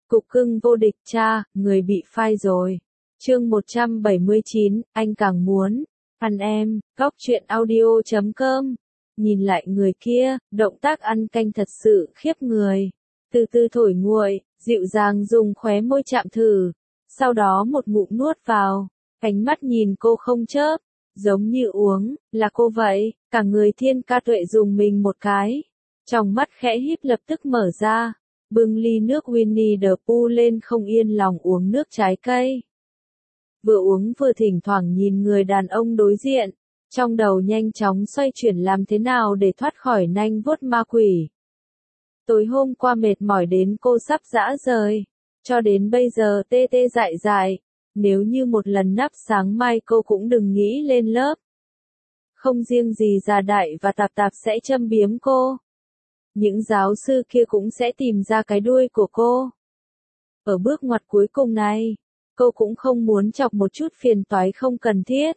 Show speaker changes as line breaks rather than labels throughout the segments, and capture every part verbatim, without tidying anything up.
Cục cưng vô địch cha, người bị phai rồi. Chương một trăm bảy mươi chín, anh càng muốn. Ăn em, góc truyện audio chấm com. Nhìn lại người kia, động tác ăn canh thật sự khiếp người. Từ từ thổi nguội, dịu dàng dùng khóe môi chạm thử. Sau đó một ngụm nuốt vào. Ánh mắt nhìn cô không chớp. Giống như uống, là cô vậy. Cả người Thiên Ca Tuệ dùng mình một cái. Trong mắt khẽ híp lập tức mở ra. Bưng ly nước Winnie the Pooh lên không yên lòng uống nước trái cây. Vừa uống vừa thỉnh thoảng nhìn người đàn ông đối diện. Trong đầu nhanh chóng xoay chuyển làm thế nào để thoát khỏi nanh vuốt ma quỷ. Tối hôm qua mệt mỏi đến cô sắp rã rời. Cho đến bây giờ tê tê dại dại. Nếu như một lần nắp sáng mai cô cũng đừng nghĩ lên lớp. Không riêng gì già đại và tạp tạp sẽ châm biếm cô. Những giáo sư kia cũng sẽ tìm ra cái đuôi của cô. Ở bước ngoặt cuối cùng này, cô cũng không muốn chọc một chút phiền toái không cần thiết.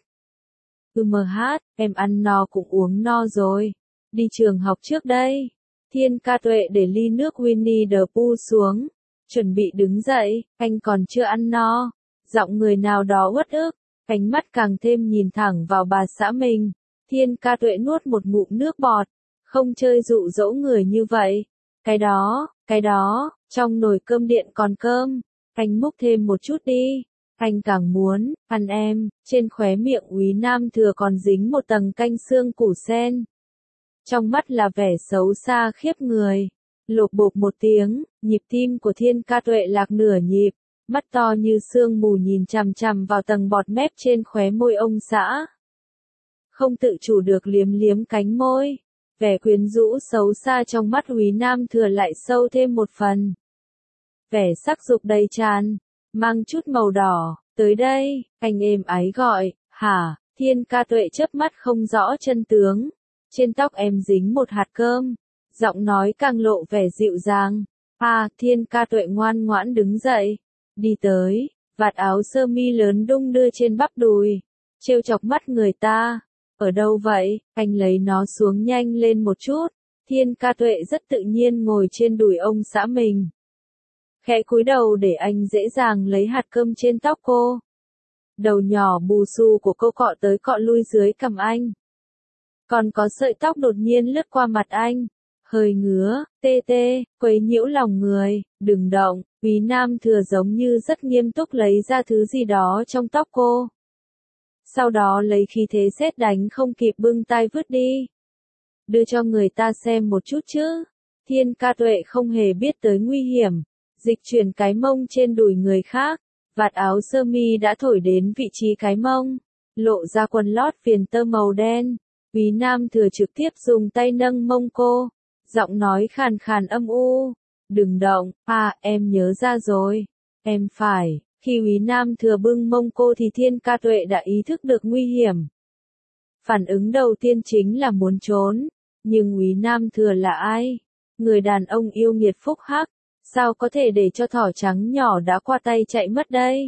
Ừ mờ hát, em ăn no cũng uống no rồi. Đi trường học trước đây. Thiên Ca Tuệ để ly nước Winnie the Pooh xuống. Chuẩn bị đứng dậy, anh còn chưa ăn no. Giọng người nào đó uất ức, ánh mắt càng thêm nhìn thẳng vào bà xã mình. Thiên Ca Tuệ nuốt một ngụm nước bọt. Không chơi dụ dỗ người như vậy. Cái đó, cái đó, trong nồi cơm điện còn cơm. Anh múc thêm một chút đi. Anh càng muốn, ăn em. Trên khóe miệng Úy Nam Thừa còn dính một tầng canh xương củ sen. Trong mắt là vẻ xấu xa khiếp người. Lộp bộp một tiếng, nhịp tim của Thiên Ca Tuệ lạc nửa nhịp. Mắt to như sương mù nhìn chằm chằm vào tầng bọt mép trên khóe môi ông xã. Không tự chủ được liếm liếm cánh môi. Vẻ quyến rũ xấu xa trong mắt Úy Nam Thừa lại sâu thêm một phần. Vẻ sắc dục đầy tràn, mang chút màu đỏ. Tới đây, anh êm ái gọi, hả? Thiên Ca Tuệ chớp mắt không rõ chân tướng. Trên tóc em dính một hạt cơm. Giọng nói càng lộ vẻ dịu dàng. À, Thiên Ca Tuệ ngoan ngoãn đứng dậy. Đi tới, vạt áo sơ mi lớn đung đưa trên bắp đùi. Trêu chọc mắt người ta. Ở đâu vậy? Anh lấy nó xuống nhanh lên một chút. Thiên Ca Tuệ rất tự nhiên ngồi trên đùi ông xã mình. Khẽ cúi đầu để anh dễ dàng lấy hạt cơm trên tóc cô. Đầu nhỏ bù xù của cô cọ tới cọ lui dưới cằm anh. Còn có sợi tóc đột nhiên lướt qua mặt anh. Hơi ngứa, tê tê, quấy nhiễu lòng người, đừng động. Úy Nam Thừa giống như rất nghiêm túc lấy ra thứ gì đó trong tóc cô. Sau đó lấy khí thế sét đánh không kịp bưng tay vứt đi. Đưa cho người ta xem một chút chứ. Thiên Ca Tuệ không hề biết tới nguy hiểm. Dịch chuyển cái mông trên đùi người khác. Vạt áo sơ mi đã thổi đến vị trí cái mông. Lộ ra quần lót viền tơ màu đen. Úy Nam Thừa trực tiếp dùng tay nâng mông cô. Giọng nói khàn khàn âm u. Đừng động, à em nhớ ra rồi. Em phải. Khi Úy Nam Thừa bưng mông cô thì Thiên Ca Tuệ đã ý thức được nguy hiểm. Phản ứng đầu tiên chính là muốn trốn. Nhưng Úy Nam Thừa là ai? Người đàn ông yêu nghiệt phúc hắc. Sao có thể để cho thỏ trắng nhỏ đã qua tay chạy mất đây?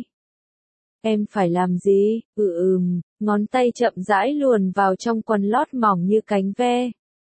Em phải làm gì? Ừ ừm, ngón tay chậm rãi luồn vào trong quần lót mỏng như cánh ve.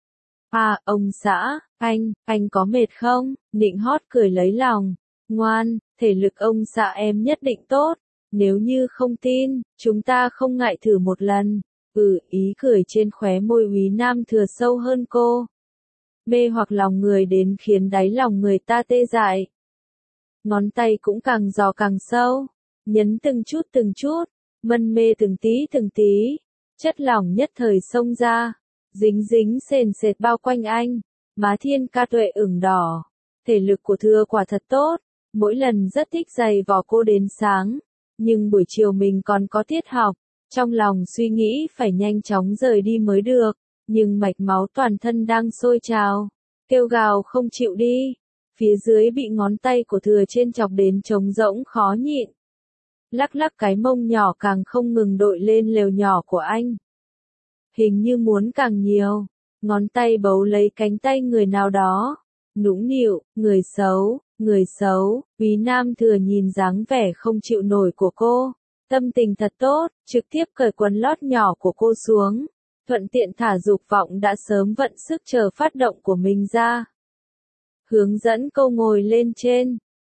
À, ông xã, anh, anh có mệt không? Nịnh hót cười lấy lòng. Ngoan, thể lực ông xã em nhất định tốt. Nếu như không tin, chúng ta không ngại thử một lần. Ừ, ý cười trên khóe môi Úy Nam Thừa sâu hơn cô. Mê hoặc lòng người đến khiến đáy lòng người ta tê dại. Ngón tay cũng càng dò càng sâu. Nhấn từng chút từng chút. Mân mê từng tí từng tí. Chất lỏng nhất thời xông ra. Dính dính sền sệt bao quanh anh. Má Thiên Ca Tuệ ửng đỏ. Thể lực của Thừa quả thật tốt. Mỗi lần rất thích giày vò cô đến sáng. Nhưng buổi chiều mình còn có tiết học. Trong lòng suy nghĩ phải nhanh chóng rời đi mới được. Nhưng mạch máu toàn thân đang sôi trào. Kêu gào không chịu đi. Phía dưới bị ngón tay của Thừa trên chọc đến trống rỗng khó nhịn. Lắc lắc cái mông nhỏ càng không ngừng đội lên lều nhỏ của anh. Hình như muốn càng nhiều. Ngón tay bấu lấy cánh tay người nào đó. Nũng nịu, người xấu, người xấu. Úy Nam Thừa nhìn dáng vẻ không chịu nổi của cô. Tâm tình thật tốt, trực tiếp cởi quần lót nhỏ của cô xuống. Thuận tiện thả dục vọng đã sớm vận sức chờ phát động của mình ra. Hướng dẫn cô ngồi lên trên.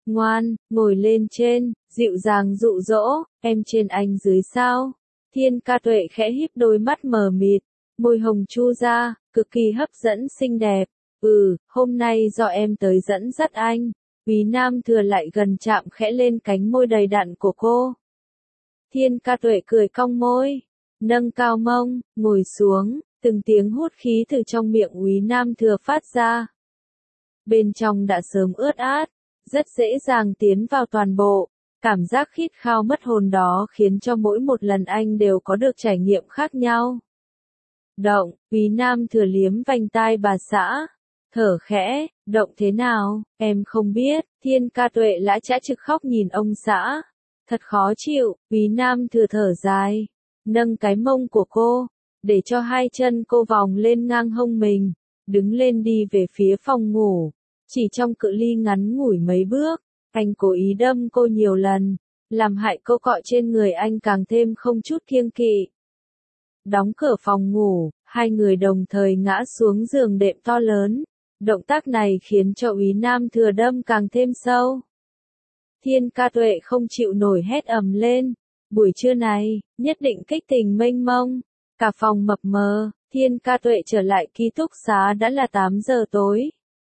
Ngoan, ngồi lên trên, dịu dàng dụ dỗ, em trên anh dưới sao? Thiên Ca Tuệ khẽ híp đôi mắt mờ mịt, môi hồng chu ra, cực kỳ hấp dẫn xinh đẹp. Ừ, hôm nay do em tới dẫn dắt anh. Quý Nam Thừa lại gần chạm khẽ lên cánh môi đầy đặn của cô. Thiên Ca Tuệ cười cong môi, nâng cao mông, ngồi xuống, từng tiếng hút khí từ trong miệng Quý Nam Thừa phát ra. Bên trong đã sớm ướt át, rất dễ dàng tiến vào toàn bộ. Cảm giác khít khao mất hồn đó khiến cho mỗi một lần anh đều có được trải nghiệm khác nhau. Động, Quý Nam Thừa liếm vành tai bà xã. Thở khẽ, động thế nào, em không biết. Thiên Ca Tuệ lã chã trực khóc nhìn ông xã. Thật khó chịu. Quý Nam Thừa thở dài, nâng cái mông của cô, để cho hai chân cô vòng lên ngang hông mình, đứng lên đi về phía phòng ngủ. Chỉ trong cự ly ngắn ngủi mấy bước, anh cố ý đâm cô nhiều lần, làm hại cô cọ trên người anh càng thêm không chút kiêng kỵ. Đóng cửa phòng ngủ, hai người đồng thời ngã xuống giường đệm to lớn. Động tác này khiến cho Úy Nam Thừa đâm càng thêm sâu. Thiên Ca Tuệ không chịu nổi hét ầm lên. Buổi trưa này, nhất định kích tình mênh mông. Cả phòng mập mờ, Thiên Ca Tuệ trở lại ký túc xá đã là tám giờ tối.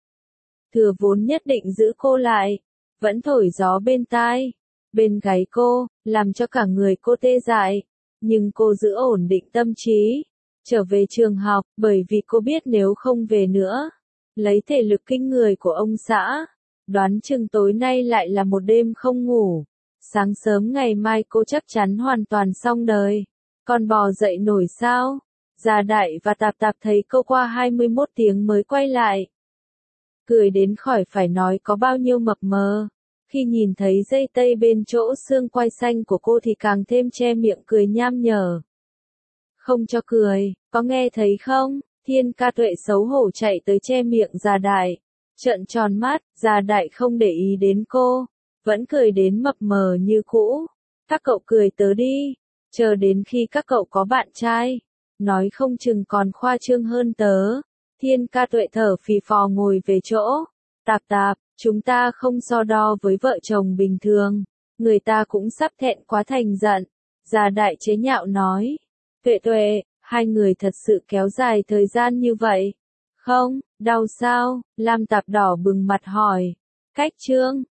Thừa vốn nhất định giữ cô lại, vẫn thổi gió bên tai, bên gáy cô, làm cho cả người cô tê dại. Nhưng cô giữ ổn định tâm trí, trở về trường học, bởi vì cô biết nếu không về nữa, lấy thể lực kinh người của ông xã, đoán chừng tối nay lại là một đêm không ngủ. Sáng sớm ngày mai cô chắc chắn hoàn toàn xong đời. Còn bò dậy nổi sao? Gia Đại và Tạp Tạp thấy cô qua hai mươi mốt tiếng mới quay lại. Cười đến khỏi phải nói có bao nhiêu mập mờ. Khi nhìn thấy dây tây bên chỗ xương quai xanh của cô thì càng thêm che miệng cười nham nhở. Không cho cười, có nghe thấy không? Thiên Ca Tuệ xấu hổ chạy tới che miệng Gia Đại. Trợn tròn mắt, Gia Đại không để ý đến cô, vẫn cười đến mập mờ như cũ. Các cậu cười tớ đi, chờ đến khi các cậu có bạn trai, nói không chừng còn khoa trương hơn tớ. Thiên Ca Tuệ thở phì phò ngồi về chỗ. Tạp Tạp, chúng ta không so đo với vợ chồng bình thường, người ta cũng sắp thẹn quá thành giận. Gia Đại chế nhạo nói. Tuệ Tuệ, hai người thật sự kéo dài thời gian như vậy. Không, đau sao? Lam Tạp đỏ bừng mặt hỏi. Cách chương,